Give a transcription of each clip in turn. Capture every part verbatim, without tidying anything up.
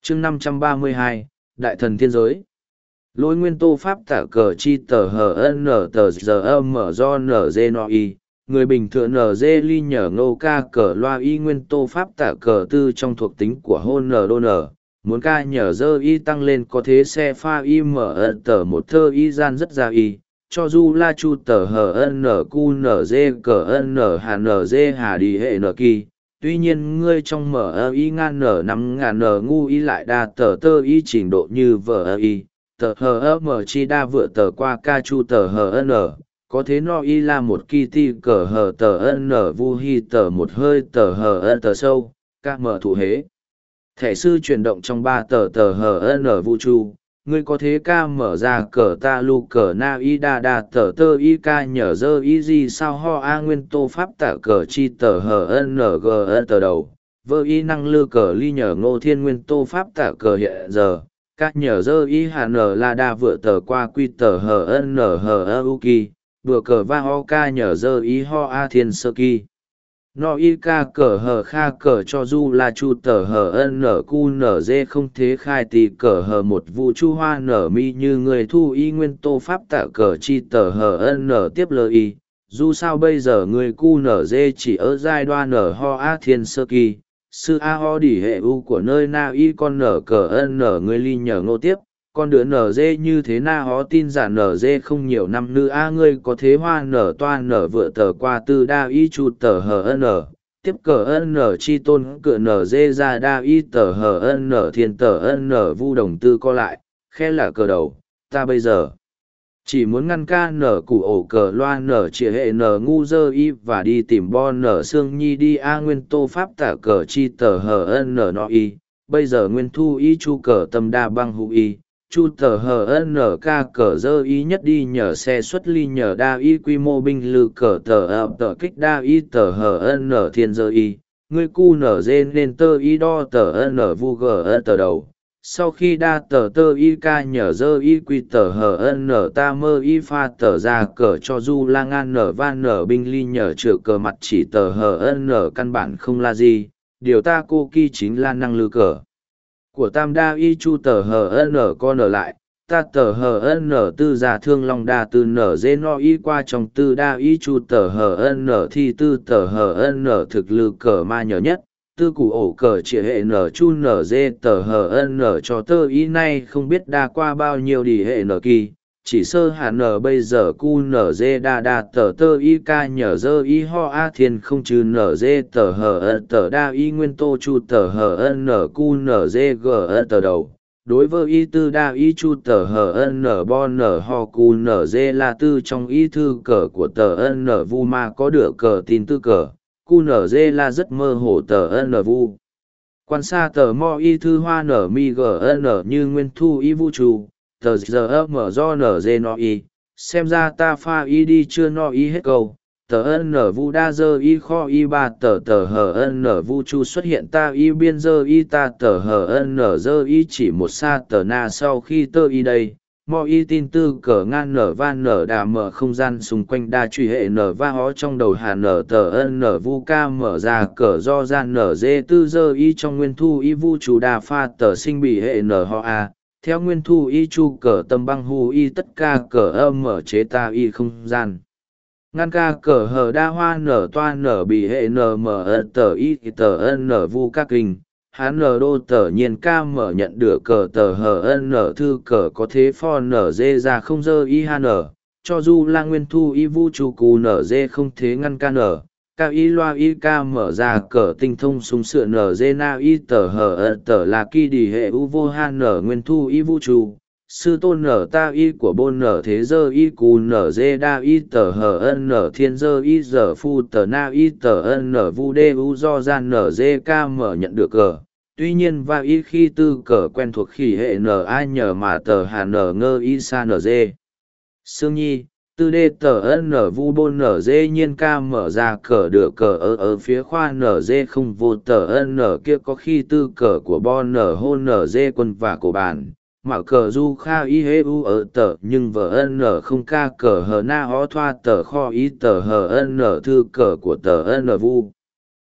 chương năm trăm ba mươi hai, Đại thần thiên giới. Lỗi nguyên tô pháp tả cờ chi tờ hờ n tờ giờ âm mở do nz no y, người bình thường nz ly nhờ ngô ca cờ loa y nguyên tô pháp tả cờ tư trong thuộc tính của hôn n đô n, muốn ca nhờ dơ y tăng lên có thế xe pha y mở tờ một thơ y gian rất ra y, cho du la chu tờ hờ n cu nz cờ n hà nz hà đi hệ n kỳ. Tuy nhiên ngươi trong mở y ngan nở năm ngàn nở ngu y lại đa tờ tơ y trình độ như vở y, tờ hờ mở chi đa vựa tờ qua ca chu tờ hờ n, có thế no y là một kỳ ti cờ hờ tờ n vu hi tờ một hơi tờ hờ tờ sâu, ca mở thủ hế. Thẻ sư chuyển động trong ba tờ tờ hờ n vũ tru, ngươi có thế ca mở ra cờ ta lu cờ na y đa đa tờ tơ y ca nhờ dơ y gì sao ho a nguyên tô pháp tả cờ chi tờ hờ n g tờ đầu, vơ y năng lư cờ ly nhờ ngô thiên nguyên tô pháp tả cờ hiện giờ, ca nhờ dơ y hà n là đa vựa tờ qua quy tờ hờ n hờ u kỳ, vừa cờ va ho ca nhờ dơ y ho a thiên sơ kỳ. No y ca cờ hờ kha cờ cho du la chu tờ hờ n cu nở dê không thế khai tì cờ hờ một vụ chu hoa nở mi như người thu y nguyên tô pháp tạ cờ chi tờ hờ n tiếp lơ y, dù sao bây giờ người cu nở dê chỉ ở giai đoạn nở ho a thiên sơ kỳ, sư a ho đỉ hệ u của nơi na y con nở cờ n người ly nhờ ngô tiếp. Con đứa nở dê như thế na hó tin giả nở dê không nhiều năm nữ a ngươi có thế hoa nở toa nở vựa tờ qua tư đa y chu tờ hờ n, tiếp cờ n chi tôn cửa nở dê ra đa y tờ hờ n thiên tờ n vu đồng tư co lại, khe là cờ đầu, ta bây giờ chỉ muốn ngăn ca nở củ ổ cờ loa nở chĩa hệ nở ngu dơ y và đi tìm bo nở xương nhi đi a nguyên tô pháp tả cờ chi tờ hờ n no y, bây giờ nguyên thu y chu cờ tâm đa băng hụ y. Chu tờ hờ n ca cờ dơ y nhất đi nhờ xe xuất ly nhờ đa y quy mô binh lự cờ tờ ập tờ kích đa y tờ hờ n thiên dơ y, ngươi cu nở dê nên tơ y đo tờ n vu gờ tờ đầu. Sau khi đa tờ tơ y ca nhờ dơ y quy tờ hờ n ta mơ y pha tờ ra cờ cho du la ngan nở van nở binh ly nhờ trừ cờ mặt chỉ tờ hờ n căn bản không là gì, điều ta cô kỳ chính là năng lư cờ của tam đa y chu tờ hờ n con ở lại, ta tờ hờ n tư giả thương long đa tư nở dê no y qua trong tư đa y chu tờ hờ n thi tư tờ hờ n thực lư cờ ma nhờ nhất, tư cụ ổ cờ trịa hệ n chu nở dê tờ hờ n cho tơ y nay không biết đa qua bao nhiêu đi hệ n kỳ. Chỉ sơ hà nở bây giờ cu nở dê đa đa tờ tơ y ca nhờ dơ y ho a thiên không trừ nở dê tờ hờ ơ tờ đa y nguyên tô chu tờ hờ ân nở cu nở dê gờ ơ tờ đầu. Đối với y tư đa y chu tờ hờ ân nở bo nở ho cu nở dê là tư trong y thư cờ của tờ ân nở vu ma có được cờ tin tư cờ, cu nở dê là rất mơ hồ tờ ân nở vu. Quan xa tờ mo y thư hoa nở mi gờ ân nở như nguyên thu y vũ trụ. Tờ giờ mở do nở dê no y, xem ra ta pha y đi chưa no y hết câu, tờ ân nở vu đa dơ y kho y ba tờ tờ hờ ân nở vu chu xuất hiện ta y biên dơ y ta tờ hờ ân nở dơ y chỉ một xa tờ na sau khi tơ y đây, mo y tin tư cờ ngan nở van nở đà mở không gian xung quanh đa truy hệ nở va hó trong đầu hà nở tờ ân nở vu ca mở ra cờ do gian nở dê tư dơ y trong nguyên thu y vu chu đà pha tờ sinh bị hệ nở ho a. Theo nguyên thu y chu cờ tâm băng hu y tất ca cờ âm mở chế ta y không gian. Ngăn ca cờ hờ đa hoa nở toa nở bị hệ nở mở tờ y tờ ân nở vu ca kinh. Hán nở đô tờ nhiên ca mở nhận được cờ tờ hờ ân nở thư cờ có thế pho nở dê ra không dơ y ha nở. Cho dù là nguyên thu y vu chu cù nở dê không thế ngăn ca nở. Cao y loa y ca mở ra cờ tinh thông súng sửa nở dê na y tờ hờ ơ tờ là kỳ đi hệ u vô han nở nguyên thu y vũ trụ. Sư tôn nở ta y của bôn nở thế dơ y cù nở dê đa y tờ hờ ân nở thiên dơ y giờ phu tờ na y tờ ân nở vu đê u do gian nở dê ca mở nhận được cờ. Tuy nhiên và y khi tư cờ quen thuộc khi hệ nở ai nhờ mà tờ hà nở ngơ y sa nở dê. Sương Nhi tư đê tờ ân nở vu bôn nở dê nhiên ca mở ra cờ được cờ ở ở phía khoa nở dê không vô tờ ân nở kia có khi tư cờ của bo nở hôn nở dê quân và cổ bản mạo cờ du kha y hê u ở tờ nhưng vợ ân nở không ca cờ hờ na ó thoa tờ kho y tờ hờ ân nở thư cờ của tờ ân nở vu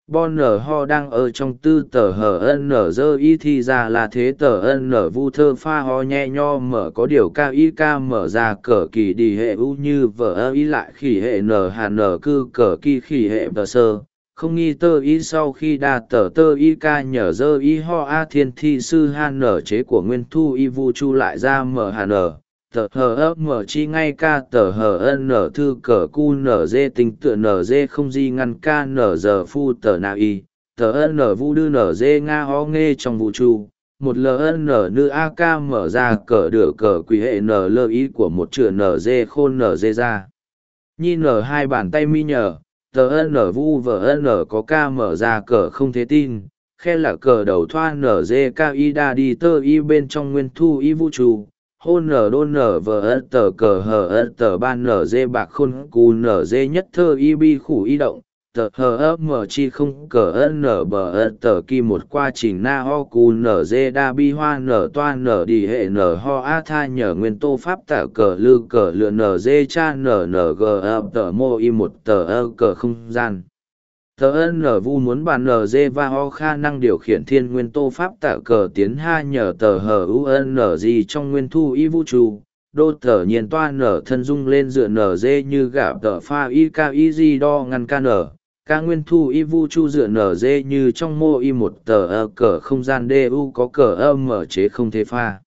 Bon nở ho đang ở trong tư tờ hờ nở dơ y thì ra là thế tờ nở vu thơ pha ho nhẹ nho mở có điều ca y ca mở ra cờ kỳ đi hệ u như vợ ơ y lại khỉ hệ nở hà nở cư cờ kỳ khỉ hệ tờ sơ. Không nghi tơ y sau khi đa tờ tơ y ca nhờ dơ y ho a thiên thi sư han nở chế của nguyên thu y vu chu lại ra mở hà nở. Tờ hờ ấp mở chi ngay ca tờ hờ nở thư cờ cu nở dê tình tựa nở dê không di ngăn ca nở giờ phu tờ na y tờ nở vu đư nở dê nga ho nghe trong vũ trụ một ln nữ a ca mở ra cờ đửa cờ quỷ hệ nở lơ ý của một chữ nở dê khôn nở dê ra nhi nở hai bàn tay mi nhờ tờ nở vu vờ nở có ca mở ra cờ không thế tin khe là cờ đầu thoa nở dê ca y đa đi tơ y bên trong nguyên thu y vũ trụ hôn nở đôn nở vờ ớt tờ cờ hờ ớt tờ ban nở dê bạc khôn cù nở dê nhất thơ y bi khủ y động tờ hờ ớt mở chi không cờ ớt nở bờ ớt tờ kỳ một qua trình na ho cù nở dê đa bi hoa nở toa nở đi hệ nở ho a tha nhờ nguyên tô pháp tả cờ lư cờ lựa nở dê cha nở nở gờ ớt tờ mô y một tờ ơ cờ không gian. Tờ nở vu muốn bàn nở dê và ho khả năng điều khiển thiên nguyên tô pháp tạ cờ tiến ha nhờ tờ hờ u nở gì trong nguyên thu y vũ trụ đô tờ nhiên toa nở thân dung lên dựa nở dê như gả tờ pha y ca y di đo ngăn ca nở ca nguyên thu y vũ trụ dựa nở dê như trong mô y một tờ ơ cờ không gian đê u có cờ âm mở chế không thể pha.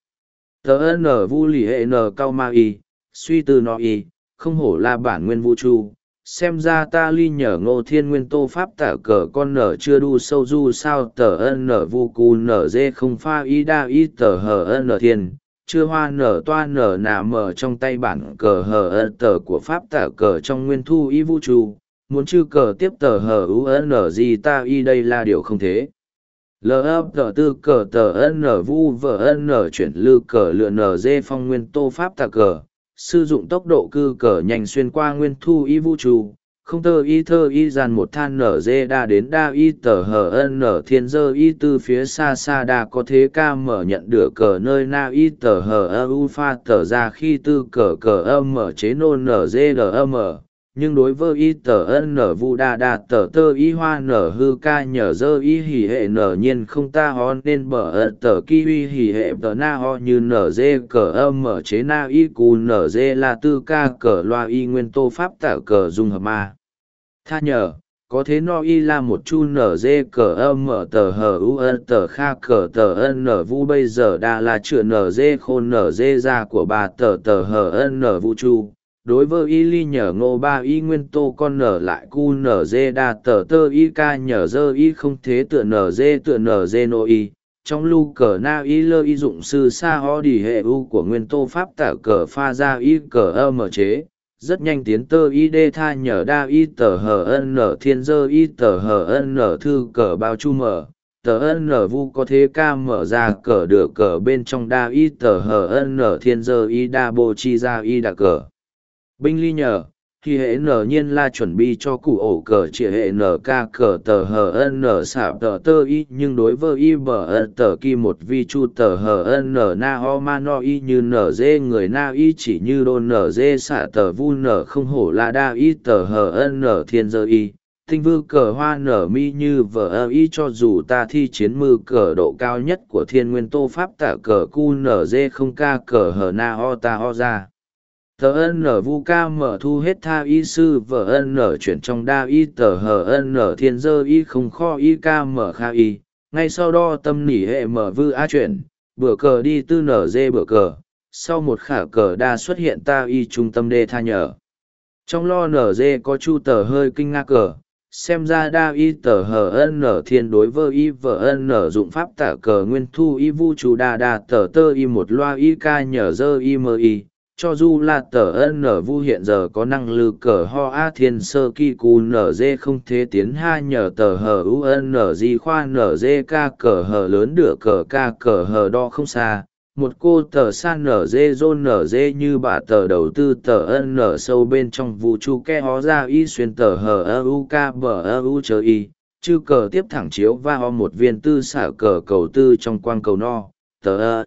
Tờ nở vu lì hệ nở cao ma y suy tư nó y không hổ là bản nguyên vũ trụ. Xem ra ta ly nhờ ngô thiên nguyên tô pháp tả cờ con nở chưa đu sâu du sao tờ ân nở vu cù nở dê không pha y đa y tờ hờ ân nở thiên chưa hoa nở toa nở nà mở trong tay bản cờ hờ ân tờ của pháp tả cờ trong nguyên thu y vũ trụ muốn chư cờ tiếp tờ hờ u ân nở gì ta y đây là điều không thế. Lờ ấp tờ tư cờ tờ ân nở vu vợ ân nở chuyển lư cờ lựa nở dê phong nguyên tô pháp tả cờ sử dụng tốc độ cư cờ nhanh xuyên qua nguyên thu y vũ trụ không tơ y thơ y dàn một than nở dê đa đến đa y tờ hờ ân nở thiên dơ y từ phía xa xa đa có thế ca mở nhận được cờ nơi na y tờ hờ ơ u pha tờ ra khi tư cờ cờ âm mở chế nôn nở dê đờ âm mở nhưng đối với y tờ ân nở vu đa đa tờ tơ y hoa nở hư ca nhờ dơ y hỉ hệ nở nhiên không ta ho nên bờ ơ tờ ki huy hỉ hệ tờ na ho như nở dê cờ âm mở chế na y cù nở dê là tư ca cờ loa y nguyên tô pháp tả cờ dung hợp ma tha nhờ có thế no y là một chu nở dê cờ âm mở tờ hờ u ân tờ kha cờ tờ ân nở vu bây giờ đa là chữa nở dê khôn nở dê ra của bà tờ tờ hờ ân nở vu chu đối với y ly nhờ ngô ba y nguyên tô con nở lại cu nở dê đa tờ tơ y ca nhờ dơ y không thế tựa nở dê tựa nở dê nô y trong lưu cờ na y lơ y dụng sư sa ho đi hệ u của nguyên tô pháp tả cờ pha ra y cờ âm mở chế rất nhanh tiến tơ y đê tha nhờ đa y tờ hờ ân nở thiên dơ y tờ hờ ân nở thư cờ bao chu mở tờ ân nở vu có thế ca mở ra cờ được cờ bên trong đa y tờ hờ ân nở thiên dơ y đa bô chi ra y đà cờ binh ly nhờ thì hệ nở nhiên là chuẩn bị cho cụ ổ cờ chỉ hệ nở ca cờ tờ hờ ân nở xả tờ tơ y nhưng đối với y bờ ân tờ kỳ một vi chu tờ hờ ân nở na ho ma no y như nở dê người na y chỉ như đôn nở dê xả tờ vu nở không hổ là đa y tờ hờ ân nở thiên dơ y tinh vư cờ hoa nở mi như vờ ơ y cho dù ta thi chiến mư cờ độ cao nhất của thiên nguyên tô pháp tả cờ cu nở dê không ca cờ hờ na ho ta ho ra tờ ân nở vu ca mở thu hết tha y sư vợ ân nở chuyển trong đa y tờ hờ ân nở thiên dơ y không kho y ca mở kha y ngay sau đó tâm nỉ hệ mở vư a chuyển bữa cờ đi tư nở dê bữa cờ sau một khả cờ đa xuất hiện ta y trung tâm đê tha nhờ trong lo nở dê có chu tờ hơi kinh ngạc cờ xem ra đa y tờ hờ ân nở thiên đối với y vợ ân nở dụng pháp tả cờ nguyên thu y vu chu đa đa tờ tơ y một loa y ca nhờ dơ y mơ y cho dù là tờ ân nở vu hiện giờ có năng lực cờ ho a thiên sơ kỳ cù nở dê không thế tiến ha nhờ tờ hờ u ân nở di khoa nở dê ca cờ hờ lớn đửa cờ ca cờ hờ đo không xa một cô tờ san nở dê rôn nở dê như bà tờ đầu tư tờ ân nở sâu bên trong vũ trụ ke hó ra y xuyên tờ hờ ơ u ca bờ ơ u chờ y chư cờ tiếp thẳng chiếu va ho một viên tư xả cờ cầu tư trong quang cầu no tờ ơ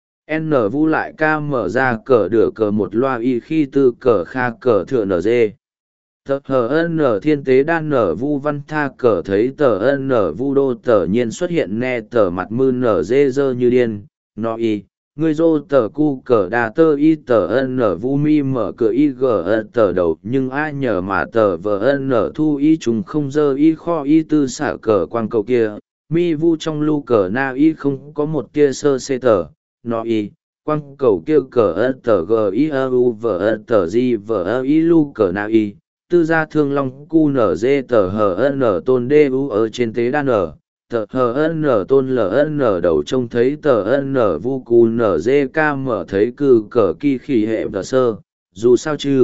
n vu lại ca mở ra cờ đửa cờ một loa y khi tư cờ kha cờ thựa nở dê Tờ hờ nở thiên tế đan nở vu văn tha cờ thấy tờ nở vu đô tờ nhiên xuất hiện nè tờ mặt mư nở dê dơ như điên, nó y, người dô tờ cu cờ đà tơ y tờ nở vu mi mở cửa y gờ tờ đầu nhưng ai nhờ mà tờ vờ nở thu y chúng không dơ y kho y tư xả cờ quang cầu kia, mi vu trong lu cờ na y không có một tia sơ xê tờ, nó y. Quang cầu kia cờ ơ tờ g i ơ u vờ ơ tờ di vờ ơ y lu cờ na y tư gia thương long cu nở dê tờ hờ n tôn đê u ở trên tế đan nở tờ hờ n tôn lờ n đầu trông thấy tờ n vu cu nở dê ca mở thấy cư cờ kỳ khỉ hệ tờ sơ dù sao chứ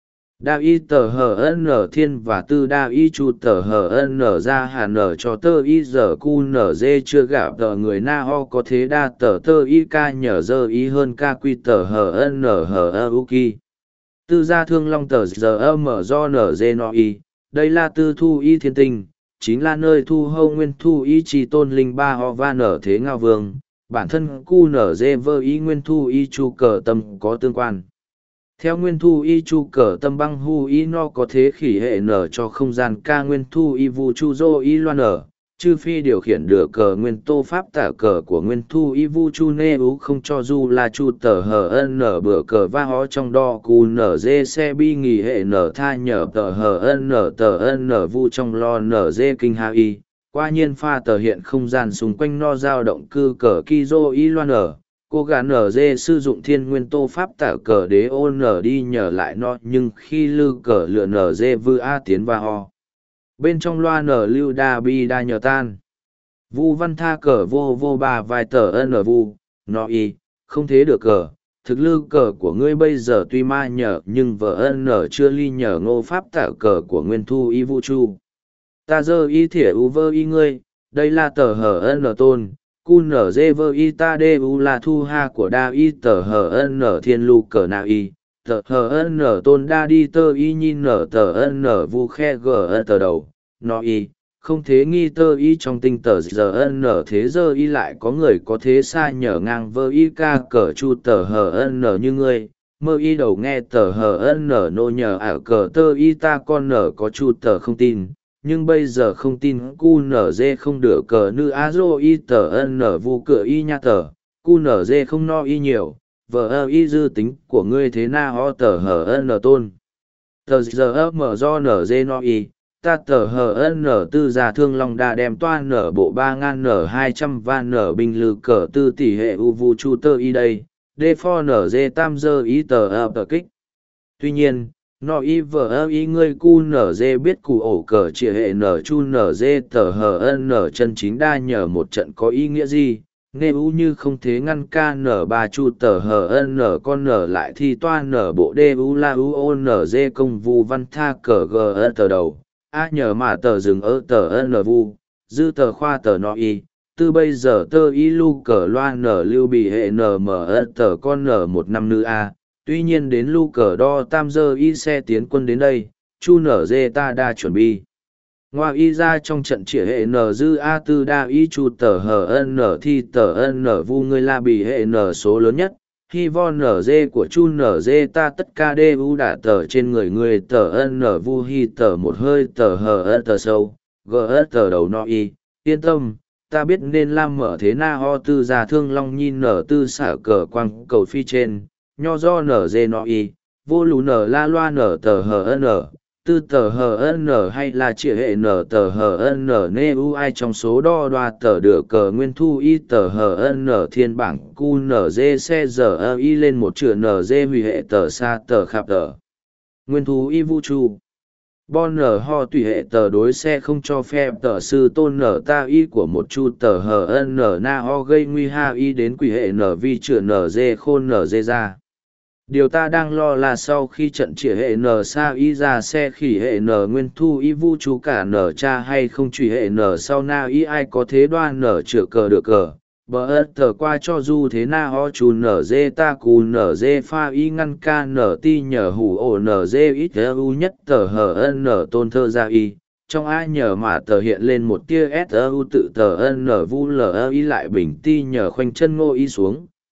đa y tờ hờ n thiên và tư đa y chu tờ hờ n ra hà nở cho tơ y giờ cu nở dê chưa gặp tờ người na ho có thế đa tờ tơ y ca nhờ dơ y hơn ca quy tờ hờ n hờ ơ u ki tư gia thương long tờ giờ ơ mở do nở dê no y đây là tư thu y thiên tinh chính là nơi thu hâu nguyên thu y trì tôn linh ba ho va nở thế ngao vương bản thân cu nở dê vơ y nguyên thu y chu cờ tâm có tương quan. Theo nguyên thu y chu cờ tâm băng hu y no có thế khỉ hệ nở cho không gian ca nguyên thu y vu chu dô y loan nở, chư phi điều khiển được cờ nguyên tô pháp tả cờ của nguyên thu y vu chu nê ú không cho du là chu tờ hờ nở bữa cờ va hó trong đo cù nở dê xe bi nghỉ hệ nở tha nhờ tờ hờ nở tờ nở vu trong lo nở dê kinh ha y, qua nhiên pha tờ hiện không gian xung quanh no dao động cư cờ ki dô y loan nở. Cô gà nở dê sử dụng thiên nguyên tô pháp tả cờ đế ô nở đi nhờ lại nó nhưng khi lư cờ lựa nở dê vư a tiến và ho. Bên trong loa nở lưu đa bi đa nhờ tan. Vu văn tha cờ vô vô ba vài tờ nở vu, nó y, không thế được cờ. Thực lư cờ của ngươi bây giờ tuy ma nhờ nhưng vợ nở chưa ly nhờ ngô pháp tả cờ của nguyên thu y vu chu. Ta dơ y thỉa u vơ y ngươi, đây là tờ hờ nở tôn. Cu nở dê vơ y ta đê u là thu ha của đa y tờ hờ nở thiên lu cờ na y tờ hờ nở tôn đa đi tơ y nhìn nở tờ nở vu khe gờ tờ đầu nó y không thế nghi tơ y trong tinh tờ giờ nở thế giờ y lại có người có thế xa nhở ngang vơ y ca cờ chu tờ hờ nở như ngươi mơ y đầu nghe tờ hờ nở nô nhờ ả cờ tơ y ta con nở có chu tờ không tin nhưng bây giờ không tin cu nở dê không được cờ nữ á dô y tờ nở vu cửa y nha tờ cu nở dê không no y nhiều vợ ơ y dư tính của ngươi thế na ho tờ hờ nở tôn tờ giờ ơ mở do nở dê no y ta tờ hờ nở tư già thương long đa đem toa nở bộ ba ngàn nở hai trăm và nở binh lư cờ tư tỷ hệ u vu chu tơ y đây đê pho nở dê tam dơ y tờ ơ tờ kích tuy nhiên nó y vợ ơ y ngươi cu nở dê biết cụ ổ cờ trịa hệ nở chu nở dê tờ hờ nở chân chính đa nhờ một trận có ý nghĩa gì nghe u như không thế ngăn ca nở ba chu tờ hờ nở con nở lại thì toa nở bộ đê u la u ô nở dê công vu văn tha cờ g ơ tờ đầu a nhờ mà tờ dừng ơ tờ nở vu dư tờ khoa tờ nó y từ bây giờ tơ y lu cờ loa nở lưu bị hệ nở mở ơ tờ con nở một năm nữ a tuy nhiên đến lu cờ đo tam dơ y xe tiến quân đến đây chu nở dê ta đa chuẩn bị ngoa y ra trong trận trịa hệ nở dư a tư đa y chu tờ hờ nở thi tờ nở vu ngươi la bị hệ nở số lớn nhất hy vo nở dê của chu nở dê ta tất ca đê u đả tờ trên người người tờ nở vu hy tờ một hơi tờ hờ tờ sâu gờ tờ đầu no y yên tâm ta biết nên làm mở thế na ho tư già thương long nhìn nở tư xả cờ quang cầu phi trên nho do nở dê nọ y, vô lù nở la loa nở tờ hờ nở, tư tờ hờ nở hay là trịa hệ nở tờ hờ nở nê u ai trong số đo đoa tờ được cờ nguyên thu y tờ hờ nở thiên bảng cu nở dê xe giờ ơ y lên một chữ nở dê hủy hệ tờ xa tờ khạp tờ. Nguyên thu y vũ tru. Bon nở ho tùy hệ tờ đối xe không cho phép tờ sư tôn nở ta y của một chu tờ hờ nở na ho gây nguy ha y đến quỷ hệ nở vi chữ nở dê khôn nở dê ra. Điều ta đang lo là sau khi trận trịa hệ nở xa y ra xe khỉ hệ nở nguyên thu y vu chú cả nở cha hay không truy hệ nở sau na y ai có thế đoan nở chữa cờ được cờ. Bờ ớt tờ qua cho du thế na ho chú nở dê ta cù nở dê pha y ngăn ca nở ti nhờ hủ ổ nở dê ít u nhất tờ hờ ân nở tôn thơ ra y. Trong ai nhờ mà tờ hiện lên một tia s u tự tờ ân nở vu lờ y lại bình ti nhờ khoanh chân ngô y xuống.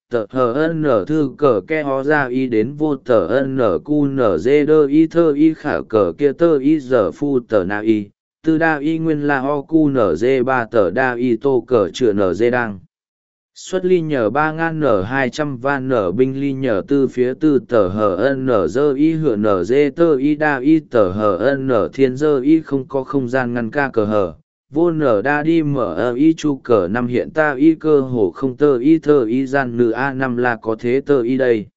tờ hờ n thư cờ ke ho ra y đến vô tờ n cu n dê đơ y thơ y khả cờ kia tơ y giờ phu tờ na y tư đa y nguyên la ho cu n dê ba tờ đa y tô cờ chữa n dê đang xuất ly nhờ ba ngan n hai trăm van n binh ly nhờ tư phía tư tờ hờ n dơ y hựa n dê tơ y đa y tờ hờ n thiên dơ y không có không gian ngăn ca cờ hờ vô nở đa đi mở ơ y chu cờ năm hiện ta y cơ hồ không tơ y thơ y gian nữ a năm là có thế tơ y đây